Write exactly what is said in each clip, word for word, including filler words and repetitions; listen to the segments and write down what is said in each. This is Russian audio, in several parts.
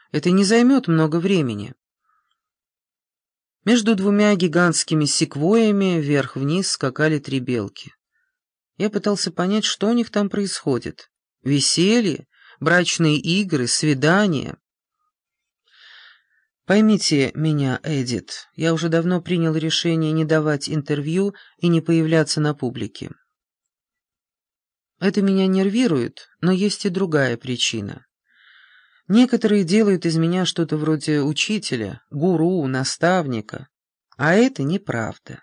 Это не займет много времени. Между двумя гигантскими секвойями вверх-вниз скакали три белки. Я пытался понять, что у них там происходит. Веселье, брачные игры, свидания. Поймите меня, Эдит, я уже давно принял решение не давать интервью и не появляться на публике. Это меня нервирует, но есть и другая причина. Некоторые делают из меня что-то вроде учителя, гуру, наставника, а это неправда.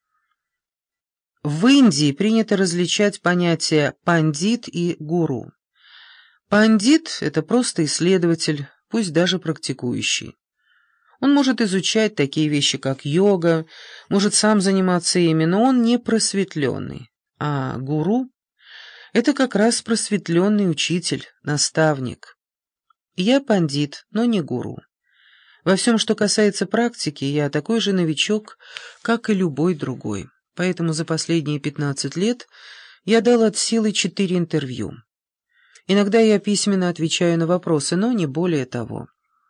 В Индии принято различать понятия пандит и гуру. Пандит — это просто исследователь, пусть даже практикующий. Он может изучать такие вещи, как йога, может сам заниматься ими, но он не просветленный. А гуру — это как раз просветленный учитель, наставник. Я пандит, но не гуру. Во всем, что касается практики, я такой же новичок, как и любой другой. Поэтому за последние пятнадцать лет я дал от силы четыре интервью. Иногда я письменно отвечаю на вопросы, но не более того.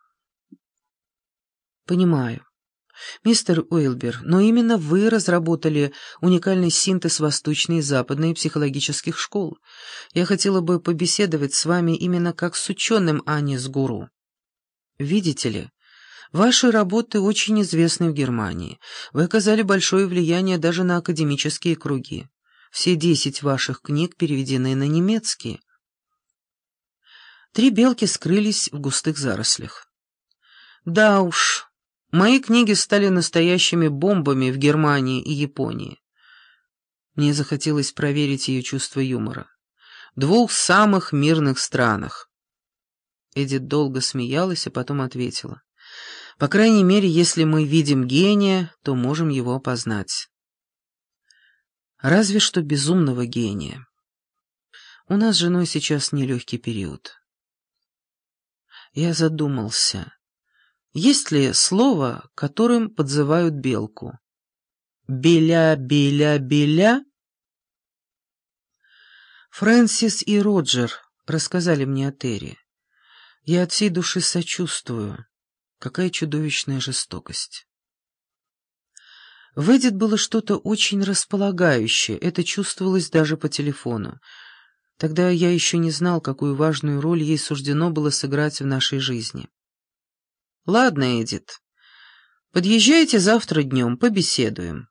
Понимаю. Мистер Уилбер, но именно вы разработали уникальный синтез восточной и западной психологических школ. Я хотела бы побеседовать с вами именно как с ученым, а не с гуру. Видите ли, ваши работы очень известны в Германии. Вы оказали большое влияние даже на академические круги. Все десять ваших книг переведены на немецкий. Три белки скрылись в густых зарослях. Да уж... Мои книги стали настоящими бомбами в Германии и Японии. Мне захотелось проверить ее чувство юмора. Двух самых мирных странах. Эдит долго смеялась, а потом ответила. По крайней мере, если мы видим гения, то можем его опознать. Разве что безумного гения. У нас с женой сейчас нелегкий период. Я задумался. Есть ли слово, которым подзывают белку? Беля-беля-беля? Фрэнсис и Роджер рассказали мне о Терри. Я от всей души сочувствую. Какая чудовищная жестокость. В Эдит было что-то очень располагающее, это чувствовалось даже по телефону. Тогда я еще не знал, какую важную роль ей суждено было сыграть в нашей жизни. «Ладно, Эдит, подъезжайте завтра днем, побеседуем».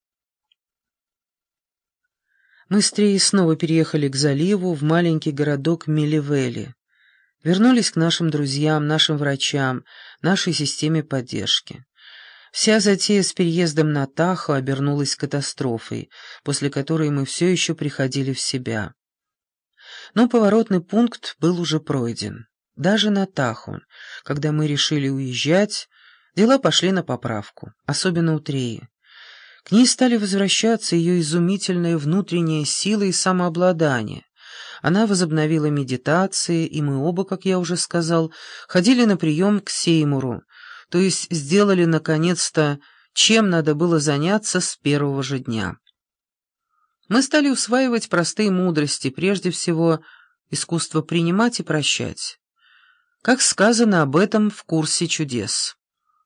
Мы с Треей снова переехали к заливу, в маленький городок Милливелли. Вернулись к нашим друзьям, нашим врачам, нашей системе поддержки. Вся затея с переездом на Тахо обернулась катастрофой, после которой мы все еще приходили в себя. Но поворотный пункт был уже пройден. Даже на Тахо, когда мы решили уезжать, дела пошли на поправку, особенно у Треи. К ней стали возвращаться ее изумительная внутренняя сила и самообладание. Она возобновила медитации, и мы оба, как я уже сказал, ходили на прием к Сеймуру, то есть сделали, наконец-то, чем надо было заняться с первого же дня. Мы стали усваивать простые мудрости, прежде всего, искусство принимать и прощать. Как сказано об этом в курсе чудес.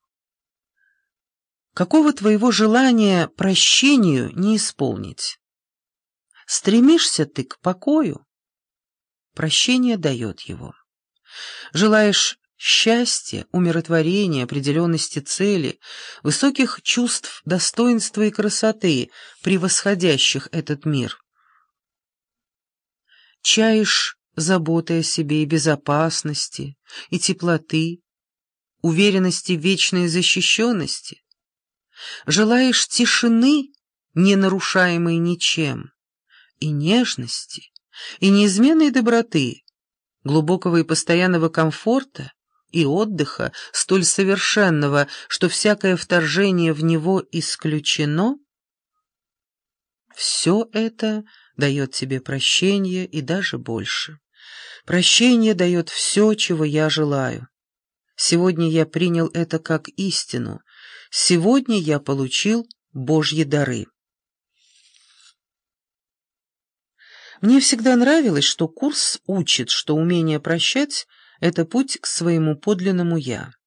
Какого твоего желания прощению не исполнить? Стремишься ты к покою? Прощение дает его. Желаешь счастья, умиротворения, определенности цели, высоких чувств достоинства и красоты, превосходящих этот мир? Чаешь заботы о себе и безопасности, и теплоты, уверенности в вечной защищенности? Желаешь тишины, не нарушаемой ничем, и нежности, и неизменной доброты, глубокого и постоянного комфорта и отдыха, столь совершенного, что всякое вторжение в него исключено? Все это дает тебе прощение и даже больше. Прощение дает все, чего я желаю. Сегодня я принял это как истину. Сегодня я получил Божьи дары. Мне всегда нравилось, что курс учит, что умение прощать Это путь к своему подлинному «я».